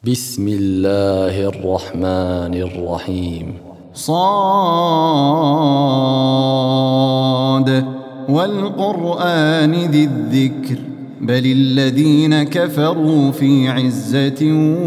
بسم الله الرحمن الرحيم. صاد والقرآن ذي الذكر بل الذين كفروا في عزة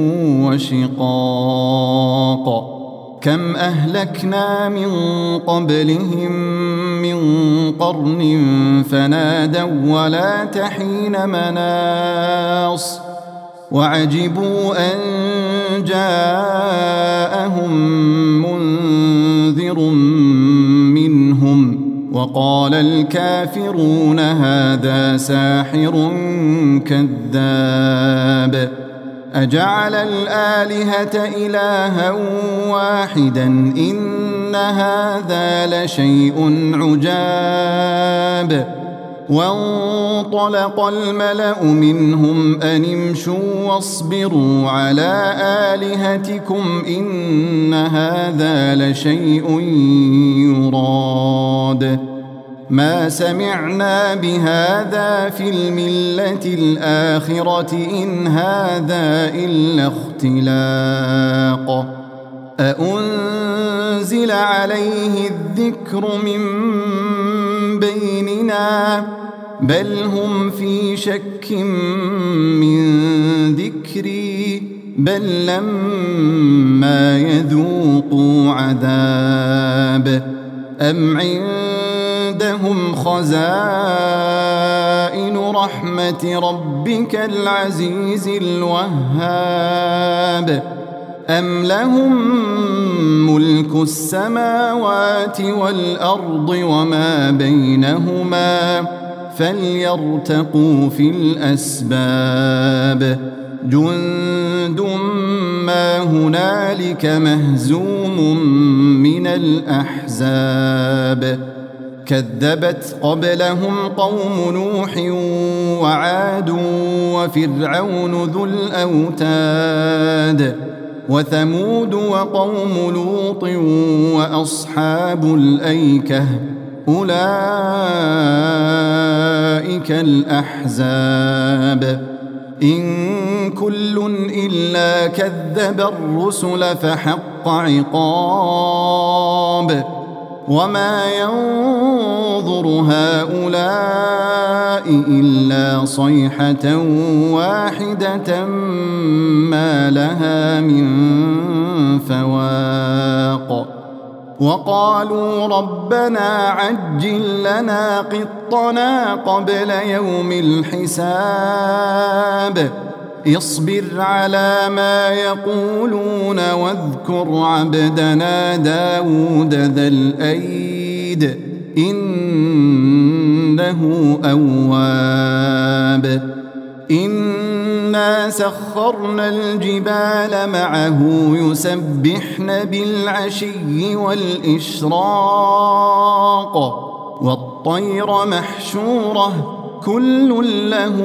وشقاق. كم أهلكنا من قبلهم من قرن فنادوا ولا تحين مناص وعجبوا أن جاءهم منذر منهم وقال الكافرون هذا ساحر كذاب أجعل الآلهة إلها واحدا إن هذا لشيء عجاب. وانطلق الملأ منهم أن امشوا واصبروا على آلهتكم إن هذا لشيء يراد ما سمعنا بهذا في الملة الآخرة إن هذا إلا اختلاق أأنزل عليه الذكر من بيننا بل هم في شك من ذكري بل لما يذوقوا عذاب أم عندهم خزائن رحمة ربك العزيز الوهاب أم لهم ملك السماوات والأرض وما بينهما فليرتقوا في الأسباب جند ما هنالك مهزوم من الأحزاب كذبت قبلهم قوم نوح وعاد وفرعون ذو الأوتاد وثمود وقوم لوط وأصحاب الأيكة أولئك الأحزاب إن كل إلا كذب الرسل فحق عقاب وما ينظر هؤلاء إلا صيحة واحدة ما لها من فواق وقالوا ربنا عجل لنا قطنا قبل يوم الحساب اصبر على ما يقولون واذكر عبدنا داود ذا الأيد إنه أواب إنا سخرنا الجبال معه يسبحن بالعشي والإشراق والطير محشورة كل له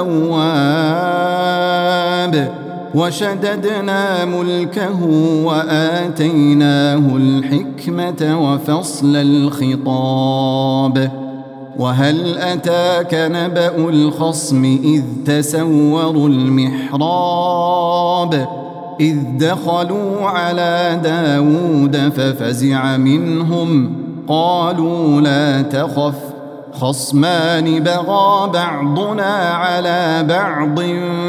أواب وشددنا ملكه وآتيناه الحكمة وفصل الخطاب وهل أتاك نبأ الخصم إذ تسوروا المحراب إذ دخلوا على داود ففزع منهم قالوا لا تخف خصمان بغى بعضنا على بعض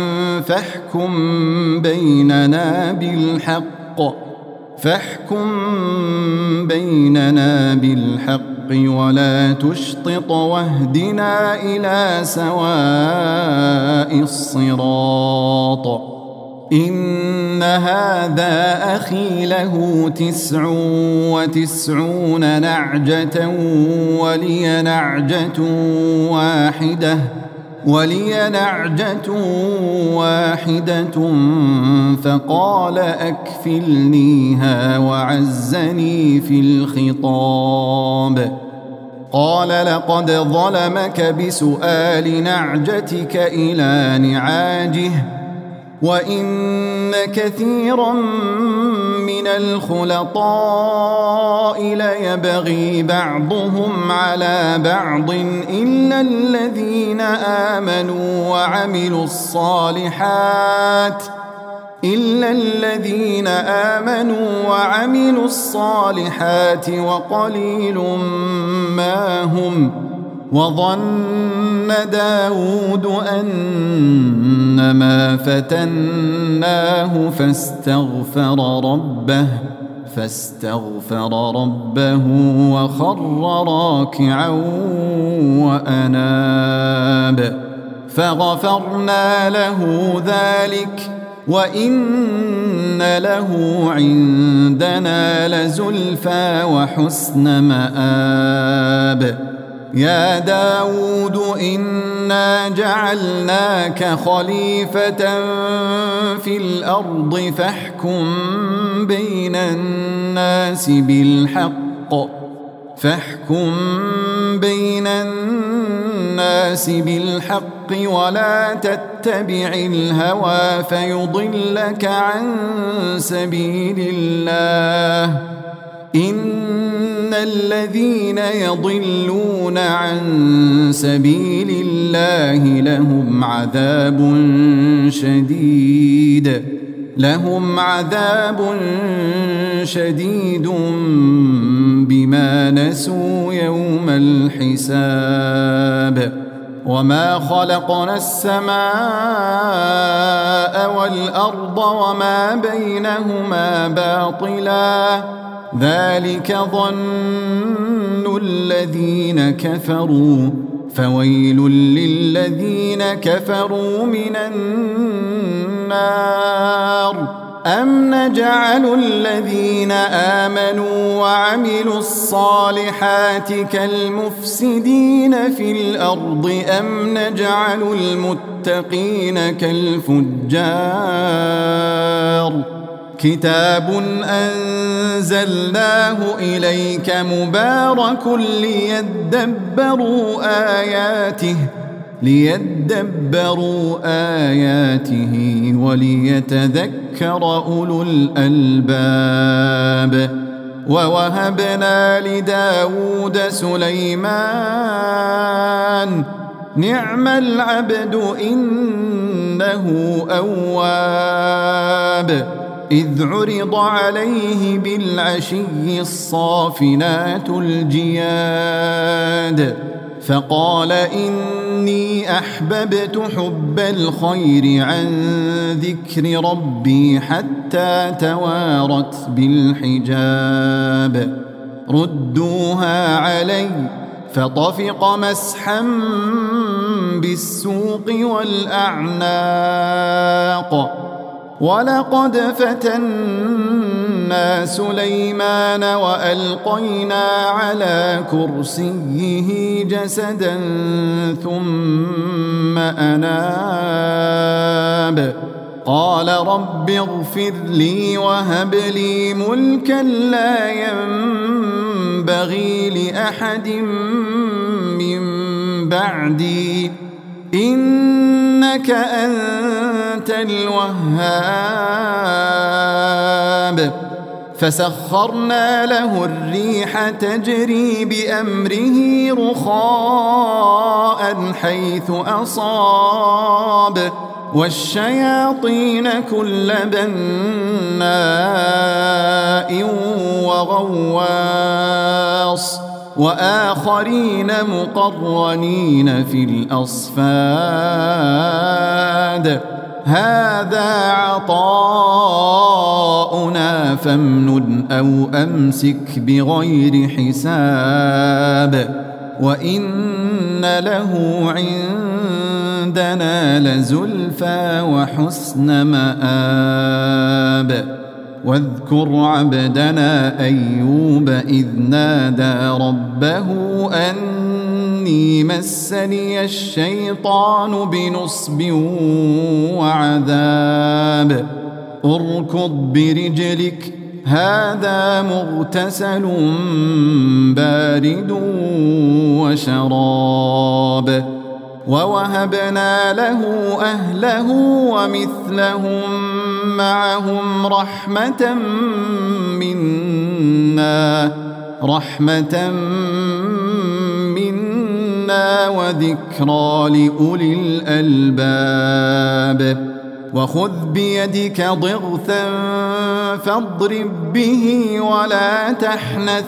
فاحكم بيننا بالحق ولا تشطط واهدنا إلى سواء الصراط إن هذا أخي له 99 نعجة ولي نعجة واحدة فقال أكفلنيها وعزني في الخطاب قال لقد ظلمك بسؤال نعجتك إلى نعاجه وإن كثيرا من الخلطاء ليبغي بعضهم على بعض إلا الذين آمنوا وعملوا الصالحات إلا الذين آمنوا وعملوا الصالحات وقليل ما هم. وظن داود أنما فتناه فاستغفر ربه وخر راكعا وأناب فغفرنا له ذلك وإن له عندنا لزلفى وحسن مآب. يا داود إنا جعلناك خليفة في الأرض فاحكم بين الناس بالحق ولا تتبع الهوى فيضلك عن سبيل الله. إن الذين يضلون عن سبيل الله لهم عذاب شديد بما نسوا يوم الحساب. وما خلقنا السماء والأرض وما بينهما باطلا ذلك ظن الذين كفروا فويل للذين كفروا من النار. أم نجعل الذين آمنوا وعملوا الصالحات كالمفسدين في الأرض أم نجعل المتقين كالفجار. كتاب أنزلناه إليك مبارك ليدبروا آياته وليتذكر أولو الألباب. ووهبنا لداود سليمان نعم العبد إنه أواب. إذ عرض عليه بالعشي الصافنات الجياد فقال إني أحببت حب الخير عن ذكر ربي حتى توارت بالحجاب. ردوها علي فطفق مسحا بالسوق والأعناق. ولقد فتنا سليمان وألقينا على كرسيه جسدا ثم أناب. قال رب اغفر لي وهب لي ملكا لا ينبغي لأحد من بعدي إنك أنت الوهاب. فسخرنا له الريح تجري بأمره رخاء حيث أصاب والشياطين كل بناء وغواص وآخرين مقرنين في الأصفاد. هذا عطاؤنا فامنن أو أمسك بغير حساب. وإن له عندنا لزلفى وحسن مآب. واذكر عبدنا أيوب إذ نادى ربه أني مسني الشيطان بنصب وعذاب. اركض برجلك هذا مغتسل بارد وشراب. ووهبنا له أهله ومثلهم معهم رحمة منا وذكرى لأولي الألباب. وخذ بيدك ضغثا فاضرب به ولا تحنث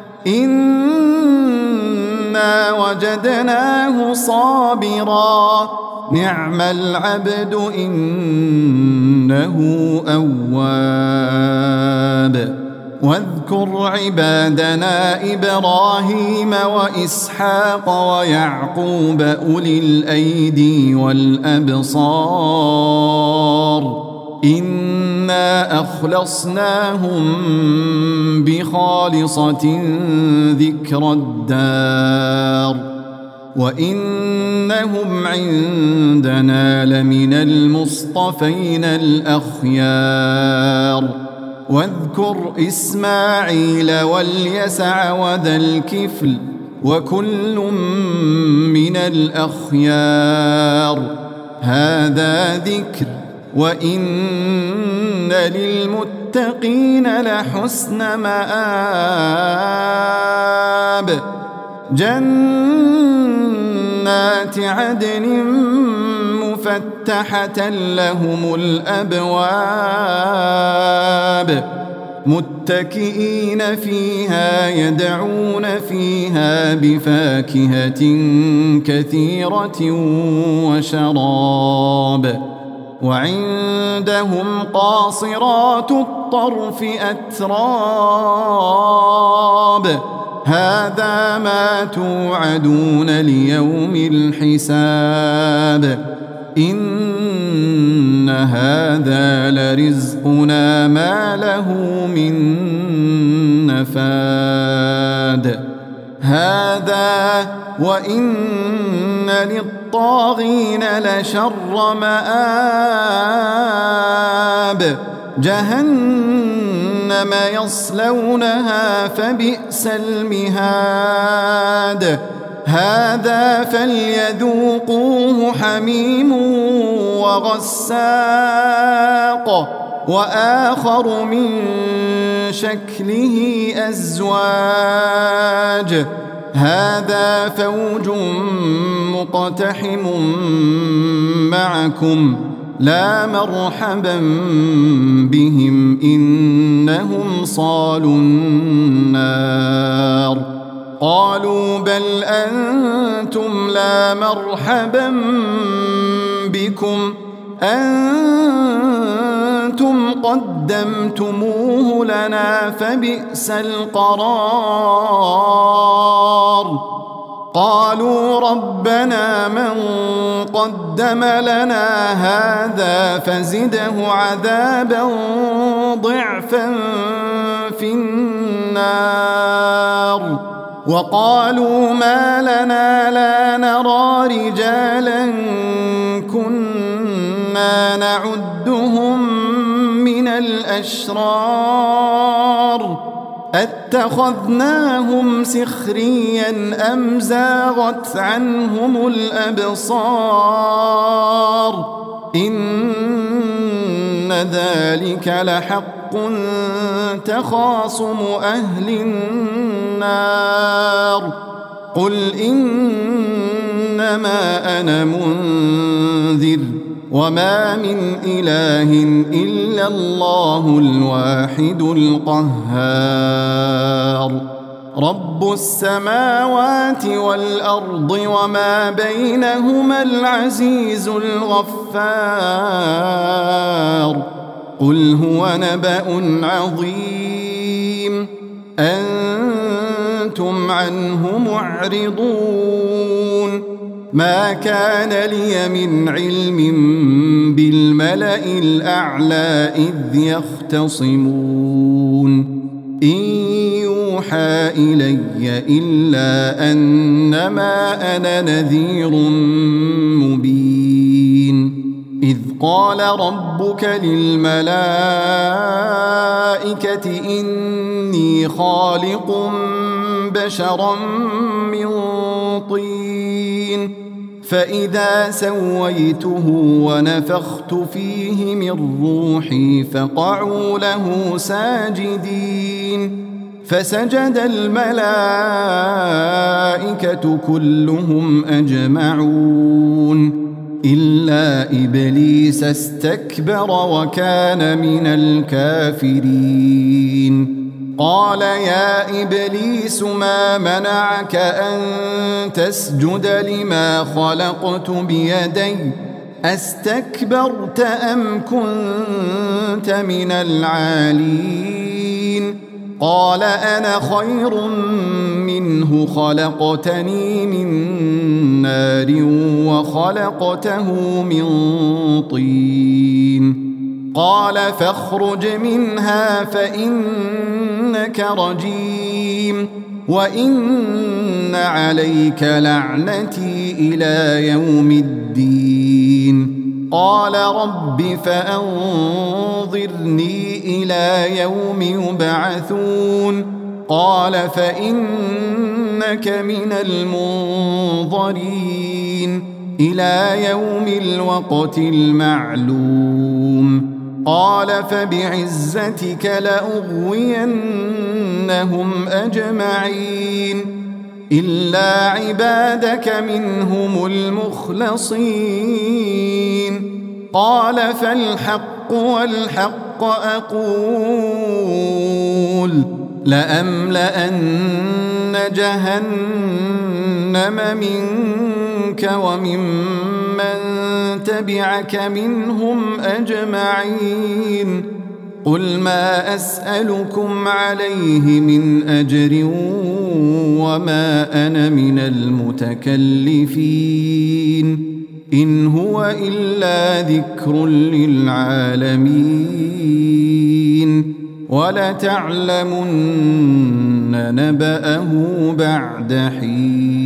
إنا وجدناه صابرا نعم العبد إنه أواب واذكر عبادنا إبراهيم وإسحاق ويعقوب أولي الأيدي والأبصار إنا أخلصناهم بخالصة ذكر الدار وإنهم عندنا لمن المصطفين الأخيار واذكر إسماعيل واليسع وذا الكفل وكل من الأخيار هذا ذكر وإن للمتقين لحسن مآب جنات عدن مفتحة لهم الأبواب متكئين فيها يدعون فيها بفاكهة كثيرة وشراب وعندهم قاصرات الطرف أتراب هذا ما توعدون ليوم الحساب إن هذا لرزقنا ما له من نفاد هذا وإن للطاغين لشر مآب جهنم يصلونها فبئس المهاد هذا فليذوقوه حميم وغساق وآخر من شكله أزواج هذا فوج مقتحم معكم لا مرحبا بهم إنهم صالوا النار قالوا بل أنتم لا مرحبا بكم أنتم قدمتموه لنا فبئس القرار قالوا ربنا من قدم لنا هذا فزده عذابا ضعفا في النار وقالوا ما لنا لا نرى رجالا كنا نعدهم من الأشرار أتخذناهم سخريا أم زاغت عنهم الأبصار إن ذلك لحق تخاصم أهل النار قل إنما أنا منذر وما من إله إلا الله الواحد القهار رب السماوات والأرض وما بينهما العزيز الغفار قل هو نبأ عظيم أنتم عنه معرضون ما كان لي من علم بالملأ الأعلى إذ يختصمون إن يوحى إلي إلا أنما أنا نذير مبين إذ قال ربك للملائكة إني خالق بشرا من طين فإذا سويته ونفخت فيه من روحي فقعوا له ساجدين فسجد الملائكة كلهم أجمعون إلا إبليس استكبر وكان من الكافرين. قال يا إبليس ما منعك أن تسجد لما خلقت بيدي أستكبرت أم كنت من العالين؟ قال أنا خير منه خلقتني من نار وخلقته من طين. قال فاخرج منها فإنك رجيم وإن عليك لعنتي إلى يوم الدين. قال رب فأنظرني إلى يوم يبعثون. قال فإنك من المنظرين إلى يوم الوقت المعلوم. قال فبعزتك لأغوينهم أجمعين إلا عبادك منهم المخلصين. قال فالحق والحق أقول لأملأن جهنم منك وممن تبعك منهم أجمعين. قل ما أسألكم عليه من أجر وما أنا من المتكلفين إن هو إلا ذكر للعالمين ولتعلمن نبأه بعد حين.